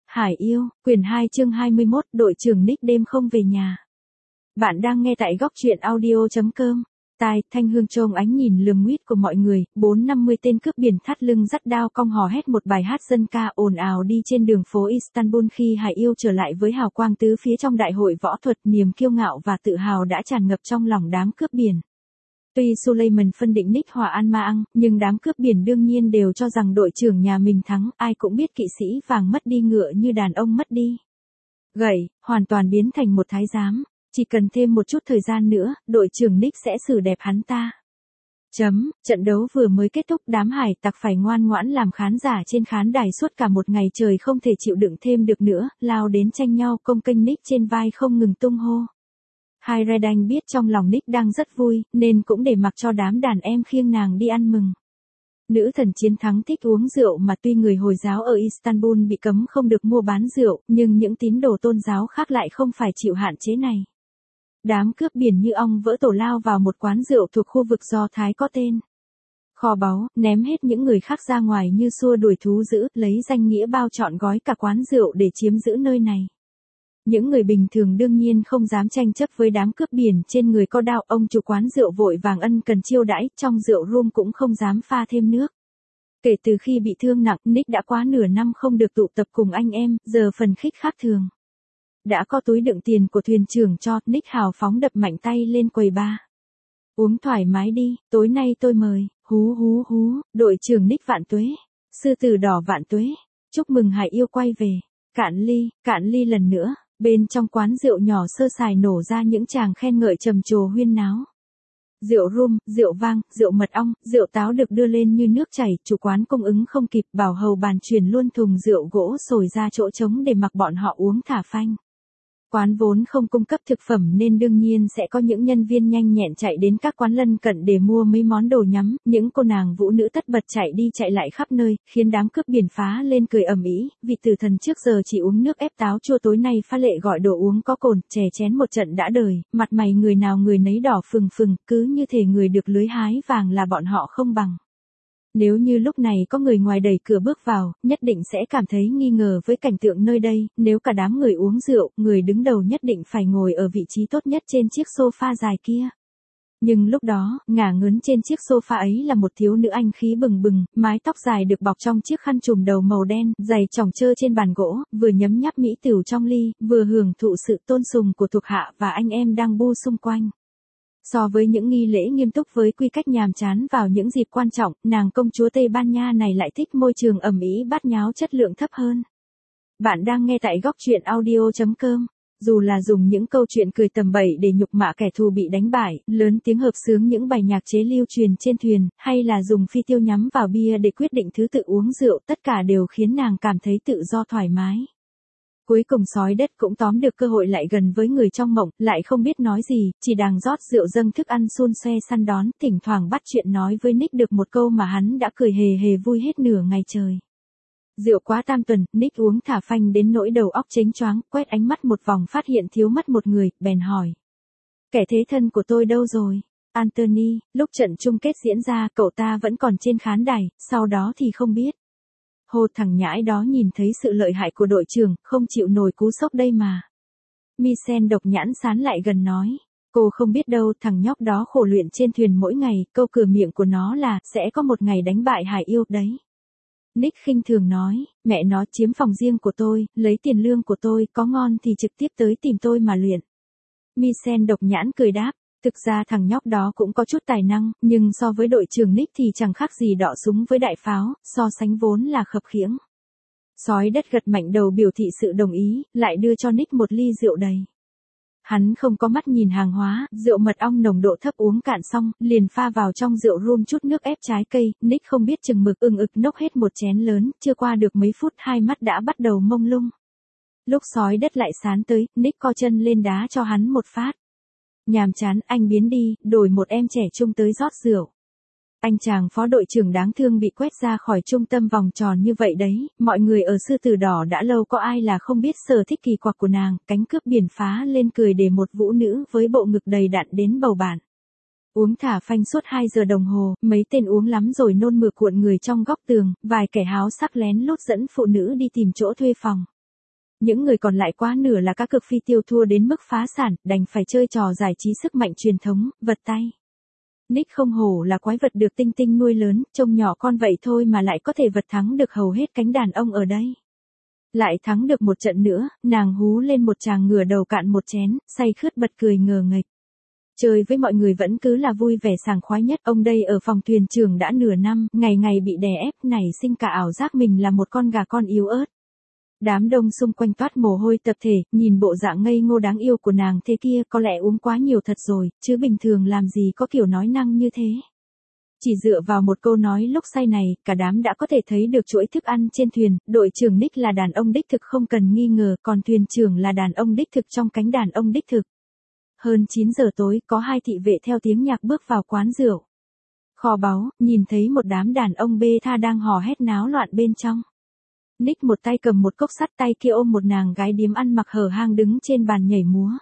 Hải yêu, quyển 2 chương 21, đội trưởng Nick đêm không về nhà. Bạn đang nghe tại góc truyện audio.com. Tai, Thanh Hương trông ánh nhìn lườm nguyết của mọi người, 450 tên cướp biển thắt lưng dắt đao cong hò hét một bài hát dân ca ồn ào đi trên đường phố Istanbul khi Hải yêu trở lại với hào quang tứ phía trong đại hội võ thuật, niềm kiêu ngạo và tự hào đã tràn ngập trong lòng đám cướp biển. Tuy Suleiman phân định Nick hòa Al-Ma'ang, nhưng đám cướp biển đương nhiên đều cho rằng đội trưởng nhà mình thắng, ai cũng biết kỵ sĩ vàng mất đi ngựa như đàn ông mất đi gậy, hoàn toàn biến thành một thái giám, chỉ cần thêm một chút thời gian nữa, đội trưởng Nick sẽ xử đẹp hắn ta. Trận đấu vừa mới kết thúc, đám hải tặc phải ngoan ngoãn làm khán giả trên khán đài suốt cả một ngày trời không thể chịu đựng thêm được nữa, lao đến tranh nhau công kênh Nick trên vai không ngừng tung hô. Hai Redanh biết trong lòng Nick đang rất vui, nên cũng để mặc cho đám đàn em khiêng nàng đi ăn mừng. Nữ thần chiến thắng thích uống rượu mà tuy người Hồi giáo ở Istanbul bị cấm không được mua bán rượu, nhưng những tín đồ tôn giáo khác lại không phải chịu hạn chế này. Đám cướp biển như ong vỡ tổ lao vào một quán rượu thuộc khu vực Do Thái có tên Kho báu, ném hết những người khác ra ngoài như xua đuổi thú dữ, lấy danh nghĩa bao trọn gói cả quán rượu để chiếm giữ nơi này. Những người bình thường đương nhiên không dám tranh chấp với đám cướp biển trên người có đao, ông chủ quán rượu vội vàng ân cần chiêu đãi, trong rượu rum cũng không dám pha thêm nước. Kể từ khi bị thương nặng, Nick đã quá nửa năm không được tụ tập cùng anh em, giờ phần khích khác thường. Đã có túi đựng tiền của thuyền trưởng cho, Nick hào phóng đập mạnh tay lên quầy bar. Uống thoải mái đi, tối nay tôi mời, hú hú hú, đội trưởng Nick vạn tuế, sư tử đỏ vạn tuế, chúc mừng Hải yêu quay về, cạn ly lần nữa. Bên trong quán rượu nhỏ sơ sài nổ ra những tràng khen ngợi trầm trồ huyên náo. Rượu rum, rượu vang, rượu mật ong, rượu táo được đưa lên như nước chảy, chủ quán cung ứng không kịp, bảo hầu bàn chuyển luôn thùng rượu gỗ sồi ra chỗ trống để mặc bọn họ uống thả phanh. Quán vốn không cung cấp thực phẩm nên đương nhiên sẽ có những nhân viên nhanh nhẹn chạy đến các quán lân cận để mua mấy món đồ nhắm, những cô nàng vũ nữ tất bật chạy đi chạy lại khắp nơi, khiến đám cướp biển phá lên cười ầm ĩ, vị tử thần trước giờ chỉ uống nước ép táo chua tối nay phá lệ gọi đồ uống có cồn, chè chén một trận đã đời, mặt mày người nào người nấy đỏ phừng phừng, cứ như thể người được lưới hái vàng là bọn họ không bằng. Nếu như lúc này có người ngoài đẩy cửa bước vào, nhất định sẽ cảm thấy nghi ngờ với cảnh tượng nơi đây, nếu cả đám người uống rượu, người đứng đầu nhất định phải ngồi ở vị trí tốt nhất trên chiếc sofa dài kia. Nhưng lúc đó, ngả ngớn trên chiếc sofa ấy là một thiếu nữ anh khí bừng bừng, mái tóc dài được bọc trong chiếc khăn trùm đầu màu đen, giày chỏng trơ trên bàn gỗ, vừa nhấm nháp mỹ tửu trong ly, vừa hưởng thụ sự tôn sùng của thuộc hạ và anh em đang bu xung quanh. So với những nghi lễ nghiêm túc với quy cách nhàm chán vào những dịp quan trọng, nàng công chúa Tây Ban Nha này lại thích môi trường ầm ĩ bát nháo chất lượng thấp hơn. Bạn đang nghe tại góc truyện audio.com. Dù là dùng những câu chuyện cười tầm bậy để nhục mạ kẻ thù bị đánh bại, lớn tiếng hợp xướng những bài nhạc chế lưu truyền trên thuyền, hay là dùng phi tiêu nhắm vào bia để quyết định thứ tự uống rượu, tất cả đều khiến nàng cảm thấy tự do thoải mái. Cuối cùng sói đất cũng tóm được cơ hội lại gần với người trong mộng, lại không biết nói gì, chỉ đang rót rượu dâng thức ăn xun xoe săn đón, thỉnh thoảng bắt chuyện nói với Nick được một câu mà hắn đã cười hề hề vui hết nửa ngày trời. Rượu quá tam tuần, Nick uống thả phanh đến nỗi đầu óc chếnh choáng, quét ánh mắt một vòng phát hiện thiếu mất một người, bèn hỏi. Kẻ thế thân của tôi đâu rồi? Anthony, lúc trận chung kết diễn ra, cậu ta vẫn còn trên khán đài, sau đó thì không biết. Hồ thằng nhãi đó nhìn thấy sự lợi hại của đội trưởng, không chịu nổi cú sốc đây mà. Misen độc nhãn sán lại gần nói. Cô không biết đâu, thằng nhóc đó khổ luyện trên thuyền mỗi ngày, câu cửa miệng của nó là, sẽ có một ngày đánh bại Hải yêu đấy. Nick khinh thường nói, mẹ nó chiếm phòng riêng của tôi, lấy tiền lương của tôi, có ngon thì trực tiếp tới tìm tôi mà luyện. Misen độc nhãn cười đáp. Thực ra thằng nhóc đó cũng có chút tài năng, nhưng so với đội trưởng Nick thì chẳng khác gì đọ súng với đại pháo, so sánh vốn là khập khiễng. Sói đất gật mạnh đầu biểu thị sự đồng ý, lại đưa cho Nick một ly rượu đầy. Hắn không có mắt nhìn hàng hóa, rượu mật ong nồng độ thấp uống cạn xong, liền pha vào trong rượu rum chút nước ép trái cây, Nick không biết chừng mực ực nốc hết một chén lớn, chưa qua được mấy phút hai mắt đã bắt đầu mông lung. Lúc sói đất lại sán tới, Nick co chân lên đá cho hắn một phát. Nhàm chán, anh biến đi, đổi một em trẻ trung tới rót rượu. Anh chàng phó đội trưởng đáng thương bị quét ra khỏi trung tâm vòng tròn như vậy đấy, mọi người ở sư tử đỏ đã lâu có ai là không biết sở thích kỳ quặc của nàng, cánh cướp biển phá lên cười để một vũ nữ với bộ ngực đầy đặn đến bầu bạn. Uống thả phanh suốt 2 giờ đồng hồ, mấy tên uống lắm rồi nôn mửa cuộn người trong góc tường, vài kẻ háo sắc lén lút dẫn phụ nữ đi tìm chỗ thuê phòng. Những người còn lại quá nửa là các cực phi tiêu thua đến mức phá sản, đành phải chơi trò giải trí sức mạnh truyền thống, vật tay. Nick không hổ là quái vật được Tinh Tinh nuôi lớn, trông nhỏ con vậy thôi mà lại có thể vật thắng được hầu hết cánh đàn ông ở đây. Lại thắng được một trận nữa, nàng hú lên một tràng ngửa đầu cạn một chén, say khướt bật cười ngờ nghệch. Chơi với mọi người vẫn cứ là vui vẻ sảng khoái nhất. Ông đây ở phòng thuyền trưởng đã nửa năm, ngày ngày bị đè ép, nảy sinh cả ảo giác mình là một con gà con yếu ớt. Đám đông xung quanh toát mồ hôi tập thể, nhìn bộ dạng ngây ngô đáng yêu của nàng thế kia, có lẽ uống quá nhiều thật rồi, chứ bình thường làm gì có kiểu nói năng như thế. Chỉ dựa vào một câu nói lúc say này, cả đám đã có thể thấy được chuỗi thức ăn trên thuyền. Đội trưởng Nick là đàn ông đích thực không cần nghi ngờ, còn thuyền trưởng là đàn ông đích thực trong cánh đàn ông đích thực. Hơn 9 giờ tối, có 2 thị vệ theo tiếng nhạc bước vào quán rượu. Kho báu, nhìn thấy một đám đàn ông bê tha đang hò hét náo loạn bên trong. Nick một tay cầm một cốc sắt, tay kia ôm một nàng gái điếm ăn mặc hở hang đứng trên bàn nhảy múa.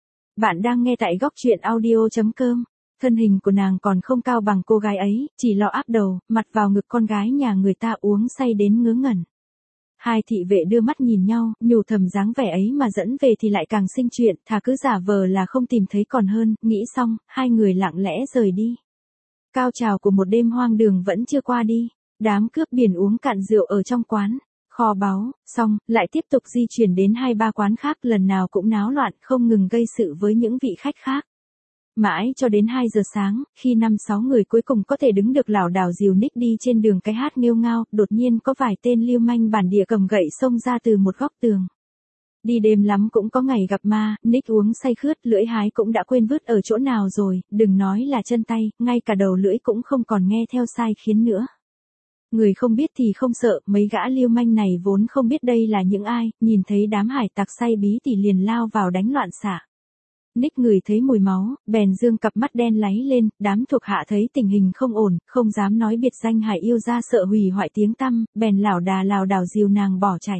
Bạn đang nghe tại góc truyện audio.com. Thân hình của nàng còn không cao bằng cô gái ấy, chỉ lo áp đầu, mặt vào ngực con gái nhà người ta uống say đến ngớ ngẩn. Hai thị vệ đưa mắt nhìn nhau, nhủ thầm dáng vẻ ấy mà dẫn về thì lại càng sinh chuyện, thà cứ giả vờ là không tìm thấy còn hơn. Nghĩ xong, hai người lặng lẽ rời đi. Cao trào của một đêm hoang đường vẫn chưa qua đi. Đám cướp biển uống cạn rượu ở trong quán kho báu, xong, lại tiếp tục di chuyển đến 2-3 quán khác, lần nào cũng náo loạn, không ngừng gây sự với những vị khách khác. Mãi cho đến 2 giờ sáng, khi 5-6 người cuối cùng có thể đứng được lảo đảo dìu Nick đi trên đường cái hát nghêu ngao, đột nhiên có vài tên lưu manh bản địa cầm gậy xông ra từ một góc tường. Đi đêm lắm cũng có ngày gặp ma, Nick uống say khướt, lưỡi hái cũng đã quên vứt ở chỗ nào rồi, đừng nói là chân tay, ngay cả đầu lưỡi cũng không còn nghe theo sai khiến nữa. Người không biết thì không sợ, mấy gã lưu manh này vốn không biết đây là những ai, nhìn thấy đám hải tặc say bí thì liền lao vào đánh loạn xạ. Nick ngửi thấy mùi máu, bèn dương cặp mắt đen láy lên, đám thuộc hạ thấy tình hình không ổn, không dám nói biệt danh hải yêu ra sợ hủy hoại tiếng tăm, bèn lảo đảo dìu nàng bỏ chạy.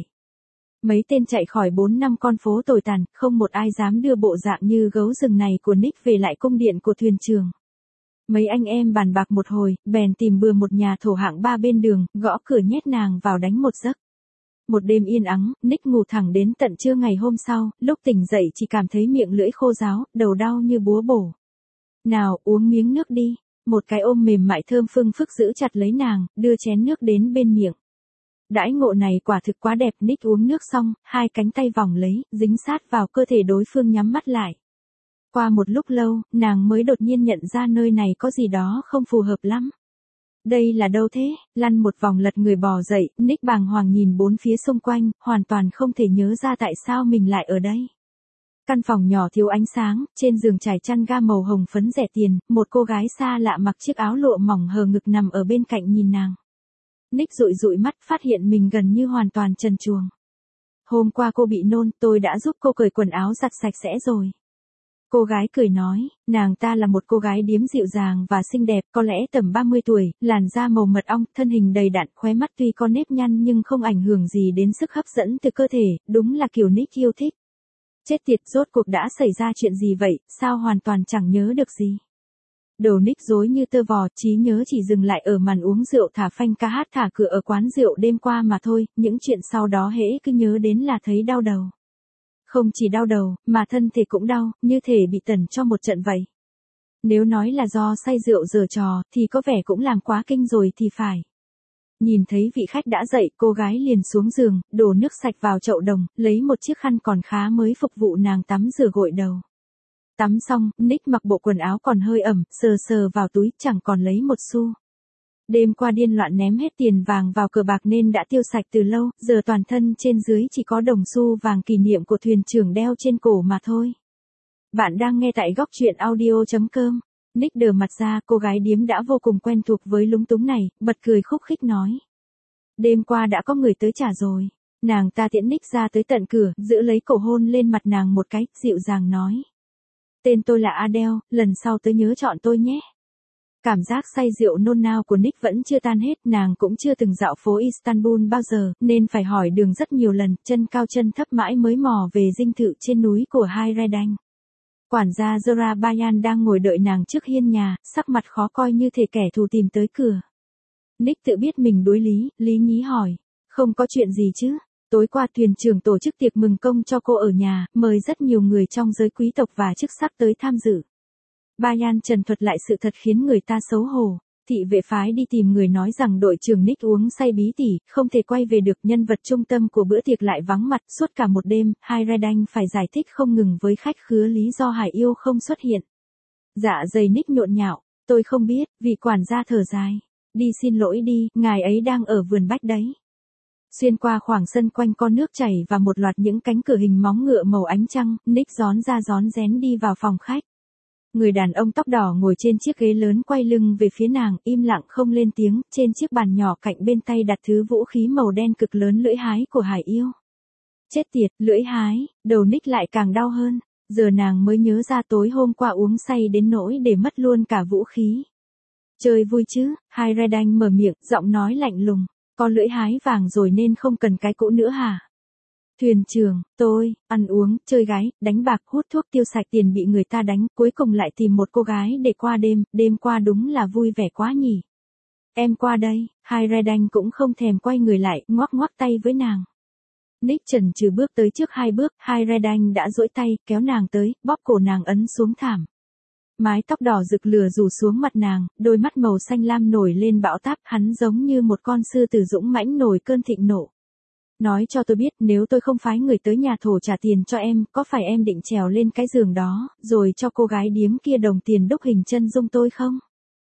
Mấy tên chạy khỏi 4-5 con phố tồi tàn, không một ai dám đưa bộ dạng như gấu rừng này của Nick về lại cung điện của thuyền trưởng. Mấy anh em bàn bạc một hồi, bèn tìm bừa một nhà thổ hạng 3 bên đường, gõ cửa nhét nàng vào đánh một giấc. Một đêm yên ắng, Nick ngủ thẳng đến tận trưa ngày hôm sau, lúc tỉnh dậy chỉ cảm thấy miệng lưỡi khô ráo, đầu đau như búa bổ. Nào, uống miếng nước đi. Một cái ôm mềm mại thơm phưng phức giữ chặt lấy nàng, đưa chén nước đến bên miệng. Đãi ngộ này quả thực quá đẹp. Nick uống nước xong, hai cánh tay vòng lấy, dính sát vào cơ thể đối phương nhắm mắt lại. Qua một lúc lâu, nàng mới đột nhiên nhận ra nơi này có gì đó không phù hợp lắm. Đây là đâu thế? Lăn một vòng lật người bò dậy, Nick bàng hoàng nhìn bốn phía xung quanh, hoàn toàn không thể nhớ ra tại sao mình lại ở đây. Căn phòng nhỏ thiếu ánh sáng, trên giường trải chăn ga màu hồng phấn rẻ tiền, một cô gái xa lạ mặc chiếc áo lụa mỏng hờ ngực nằm ở bên cạnh nhìn nàng. Nick dụi mắt phát hiện mình gần như hoàn toàn trần truồng. Hôm qua cô bị nôn, tôi đã giúp cô cởi quần áo giặt sạch sẽ rồi. Cô gái cười nói, nàng ta là một cô gái điếm dịu dàng và xinh đẹp, có lẽ tầm 30 tuổi, làn da màu mật ong, thân hình đầy đặn, khóe mắt tuy có nếp nhăn nhưng không ảnh hưởng gì đến sức hấp dẫn từ cơ thể, đúng là kiểu Nick yêu thích. Chết tiệt, rốt cuộc đã xảy ra chuyện gì vậy, sao hoàn toàn chẳng nhớ được gì. Đầu Nick rối như tơ vò, trí nhớ chỉ dừng lại ở màn uống rượu thả phanh ca hát thả cửa ở quán rượu đêm qua mà thôi, những chuyện sau đó hễ cứ nhớ đến là thấy đau đầu. Không chỉ đau đầu, mà thân thể cũng đau, như thể bị tẩn cho một trận vậy. Nếu nói là do say rượu giở trò, thì có vẻ cũng làm quá kinh rồi thì phải. Nhìn thấy vị khách đã dậy, cô gái liền xuống giường, đổ nước sạch vào chậu đồng, lấy một chiếc khăn còn khá mới phục vụ nàng tắm rửa gội đầu. Tắm xong, Nick mặc bộ quần áo còn hơi ẩm, sờ vào túi, chẳng còn lấy một xu. Đêm qua điên loạn ném hết tiền vàng vào cờ bạc nên đã tiêu sạch từ lâu, giờ toàn thân trên dưới chỉ có đồng xu vàng kỷ niệm của thuyền trưởng đeo trên cổ mà thôi. Bạn đang nghe tại góc truyện audio.com. Nick đờ mặt ra, cô gái điếm đã vô cùng quen thuộc với lúng túng này, bật cười khúc khích nói. Đêm qua đã có người tới trả rồi. Nàng ta tiễn Nick ra tới tận cửa, giữ lấy cổ hôn lên mặt nàng một cái, dịu dàng nói. Tên tôi là Adele, lần sau tới nhớ chọn tôi nhé. Cảm giác say rượu nôn nao của Nick vẫn chưa tan hết, nàng cũng chưa từng dạo phố Istanbul bao giờ, nên phải hỏi đường rất nhiều lần, chân cao chân thấp mãi mới mò về dinh thự trên núi của Hayreddin. Quản gia Zora Bayan đang ngồi đợi nàng trước hiên nhà, sắc mặt khó coi như thể kẻ thù tìm tới cửa. Nick tự biết mình đối lý nhí hỏi, không có chuyện gì chứ, Tối qua thuyền trưởng tổ chức tiệc mừng công cho cô ở nhà, mời rất nhiều người trong giới quý tộc và chức sắc tới tham dự. Bayan trần thuật lại sự thật khiến người ta xấu hổ. Thị vệ phái đi tìm người nói rằng đội trưởng Nick uống say bí tỉ, không thể quay về được, nhân vật trung tâm của bữa tiệc lại vắng mặt suốt cả một đêm, Hayreddin phải giải thích không ngừng với khách khứa lý do Hải yêu không xuất hiện. Dạ dày Nick nhộn nhạo, tôi không biết, vị quản gia thở dài. Đi xin lỗi đi, ngài ấy đang ở vườn bách đấy. Xuyên qua khoảng sân quanh con nước chảy và một loạt những cánh cửa hình móng ngựa màu ánh trăng, Nick rón ra rón rén đi vào phòng khách. Người đàn ông tóc đỏ ngồi trên chiếc ghế lớn quay lưng về phía nàng, im lặng không lên tiếng, trên chiếc bàn nhỏ cạnh bên tay đặt thứ vũ khí màu đen cực lớn lưỡi hái của Hải yêu. Chết tiệt, lưỡi hái, đầu Nick lại càng đau hơn, giờ nàng mới nhớ ra tối hôm qua uống say đến nỗi để mất luôn cả vũ khí. Chơi vui chứ, Hayreddin mở miệng, giọng nói lạnh lùng, có lưỡi hái vàng rồi nên không cần cái cũ nữa hả? Thuyền trưởng, tôi, ăn uống, chơi gái, đánh bạc, hút thuốc tiêu sạch tiền bị người ta đánh, cuối cùng lại tìm một cô gái để qua đêm qua đúng là vui vẻ quá nhỉ. Em qua đây, Hayreddin cũng không thèm quay người lại, ngoắc ngoắc tay với nàng. Nick chần chừ bước tới trước 2 bước, Hayreddin đã duỗi tay, kéo nàng tới, bóp cổ nàng ấn xuống thảm. Mái tóc đỏ rực lửa rủ xuống mặt nàng, đôi mắt màu xanh lam nổi lên bão táp, hắn giống như một con sư tử dũng mãnh nổi cơn thịnh nộ. Nói cho tôi biết, nếu tôi không phái người tới nhà thổ trả tiền cho em, có phải em định trèo lên cái giường đó, rồi cho cô gái điếm kia đồng tiền đúc hình chân dung tôi không?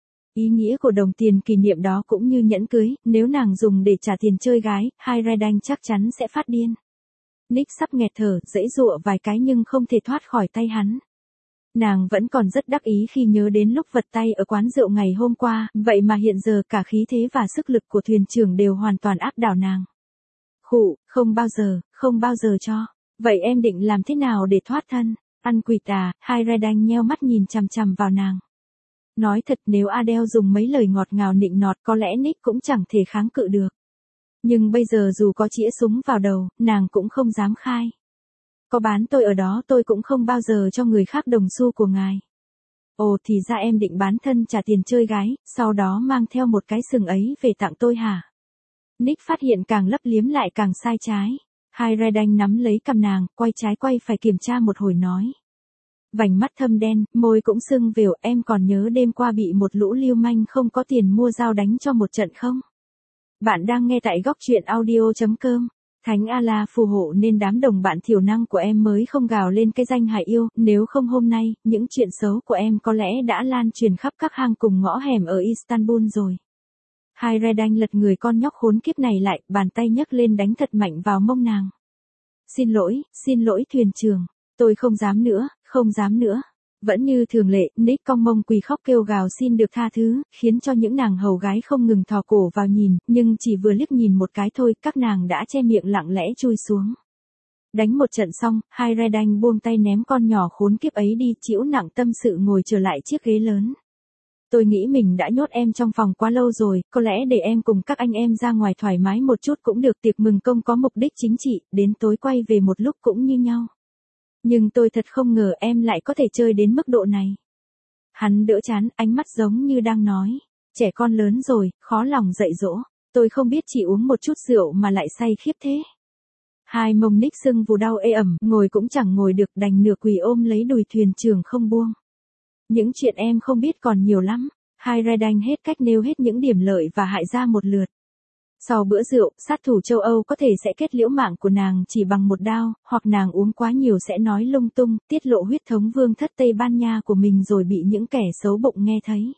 Ý nghĩa của đồng tiền kỷ niệm đó cũng như nhẫn cưới, nếu nàng dùng để trả tiền chơi gái, Hayreddin chắc chắn sẽ phát điên. Nick sắp nghẹt thở, giãy giụa vài cái nhưng không thể thoát khỏi tay hắn. Nàng vẫn còn rất đắc ý khi nhớ đến lúc vật tay ở quán rượu ngày hôm qua, vậy mà hiện giờ cả khí thế và sức lực của thuyền trưởng đều hoàn toàn áp đảo nàng. Khụ, không bao giờ cho. Vậy em định làm thế nào để thoát thân? Ăn quỵt à? Hayreddin nheo mắt nhìn chằm chằm vào nàng. Nói thật, nếu Adele dùng mấy lời ngọt ngào nịnh nọt có lẽ Nick cũng chẳng thể kháng cự được. Nhưng bây giờ dù có chĩa súng vào đầu, nàng cũng không dám khai. Có bán tôi ở đó tôi cũng không bao giờ cho người khác đồng xu của ngài. Ồ thì ra em định bán thân trả tiền chơi gái, sau đó mang theo một cái sừng ấy về tặng tôi hả? Nick phát hiện càng lấp liếm lại càng sai trái. Hayreddin nắm lấy cằm nàng, quay trái quay phải kiểm tra một hồi nói. Vành mắt thâm đen, môi cũng sưng vều, em còn nhớ đêm qua bị một lũ lưu manh không có tiền mua dao đánh cho một trận không? Bạn đang nghe tại góc truyện audio.com. Thánh Allah phù hộ nên đám đồng bạn thiểu năng của em mới không gào lên cái danh Hải yêu, nếu không hôm nay, những chuyện xấu của em có lẽ đã lan truyền khắp các hang cùng ngõ hẻm ở Istanbul rồi. Hayreddin lật người con nhóc khốn kiếp này lại, bàn tay nhấc lên đánh thật mạnh vào mông nàng. Xin lỗi thuyền trưởng, tôi không dám nữa. Vẫn như thường lệ, Nick cong mông quỳ khóc kêu gào xin được tha thứ, khiến cho những nàng hầu gái không ngừng thò cổ vào nhìn, nhưng chỉ vừa liếc nhìn một cái thôi, các nàng đã che miệng lặng lẽ chui xuống. Đánh một trận xong, Hayreddin buông tay ném con nhỏ khốn kiếp ấy đi, chịu nặng tâm sự ngồi trở lại chiếc ghế lớn. Tôi nghĩ mình đã nhốt em trong phòng quá lâu rồi, có lẽ để em cùng các anh em ra ngoài thoải mái một chút cũng được, tiệc mừng công có mục đích chính trị, đến tối quay về một lúc cũng như nhau. Nhưng tôi thật không ngờ em lại có thể chơi đến mức độ này. Hắn đỡ chán, ánh mắt giống như đang nói. Trẻ con lớn rồi, khó lòng dạy dỗ. Tôi không biết chỉ uống một chút rượu mà lại say khiếp thế. Hai mông Nick sưng vù đau ê ẩm, ngồi cũng chẳng ngồi được, đành nửa quỳ ôm lấy đùi thuyền trưởng không buông. Những chuyện em không biết còn nhiều lắm. Hayreddin hết cách nêu hết những điểm lợi và hại ra một lượt. Sau bữa rượu, sát thủ châu Âu có thể sẽ kết liễu mạng của nàng chỉ bằng một đao, hoặc nàng uống quá nhiều sẽ nói lung tung, tiết lộ huyết thống vương thất Tây Ban Nha của mình rồi bị những kẻ xấu bụng nghe thấy.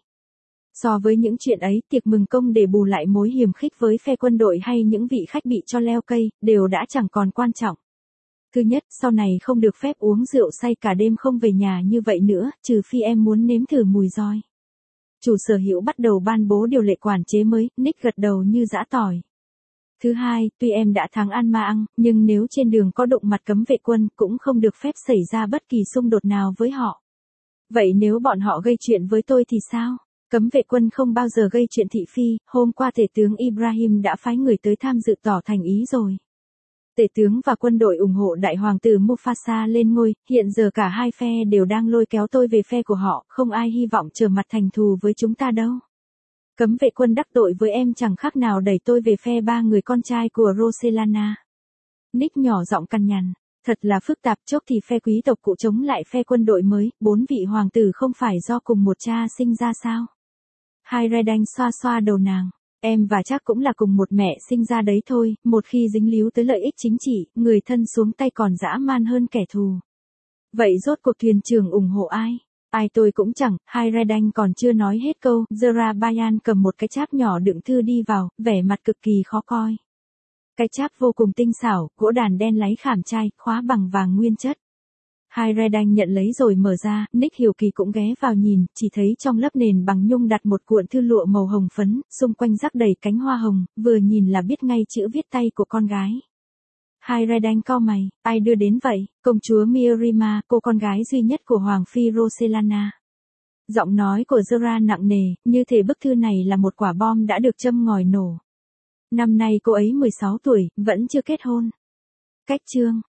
So với những chuyện ấy, tiệc mừng công để bù lại mối hiềm khích với phe quân đội hay những vị khách bị cho leo cây, đều đã chẳng còn quan trọng. Thứ nhất, sau này không được phép uống rượu say cả đêm không về nhà như vậy nữa, trừ phi em muốn nếm thử mùi roi. Chủ sở hữu bắt đầu ban bố điều lệ quản chế mới, Nick gật đầu như giã tỏi. Thứ hai, tuy em đã thắng An Ma Ăn, nhưng nếu trên đường có đụng mặt cấm vệ quân, cũng không được phép xảy ra bất kỳ xung đột nào với họ. Vậy nếu bọn họ gây chuyện với tôi thì sao? Cấm vệ quân không bao giờ gây chuyện thị phi, hôm qua tể tướng Ibrahim đã phái người tới tham dự tỏ thành ý rồi. Tể tướng và quân đội ủng hộ đại hoàng tử Mufasa lên ngôi, hiện giờ cả hai phe đều đang lôi kéo tôi về phe của họ, không ai hy vọng trở mặt thành thù với chúng ta đâu. Cấm vệ quân đắc tội với em chẳng khác nào đẩy tôi về phe ba người con trai của Roselana. Nick nhỏ giọng cằn nhằn. Thật là phức tạp, chốc thì phe quý tộc cũ chống lại phe quân đội mới, 4 vị hoàng tử không phải do cùng một cha sinh ra sao? Hayredane xoa xoa đầu nàng. Em và chắc cũng là cùng một mẹ sinh ra đấy thôi, một khi dính líu tới lợi ích chính trị, người thân xuống tay còn dã man hơn kẻ thù. Vậy rốt cuộc thuyền trưởng ủng hộ ai? Ai tôi cũng chẳng, Hayredane còn chưa nói hết câu, Zara Bayan cầm một cái cháp nhỏ đựng thư đi vào, vẻ mặt cực kỳ khó coi. Cái cháp vô cùng tinh xảo, gỗ đàn đen láy khảm trai, khóa bằng vàng nguyên chất. Hayredane nhận lấy rồi mở ra, Nick hiếu kỳ cũng ghé vào nhìn, chỉ thấy trong lớp nền bằng nhung đặt một cuộn thư lụa màu hồng phấn, xung quanh rắc đầy cánh hoa hồng, vừa nhìn là biết ngay chữ viết tay của con gái. Hayredane cau mày, ai đưa đến vậy? Công chúa Miriam, cô con gái duy nhất của Hoàng phi Roselana. Giọng nói của Zara nặng nề, như thể bức thư này là một quả bom đã được châm ngòi nổ. Năm nay cô ấy 16 tuổi, vẫn chưa kết hôn. Cách chương.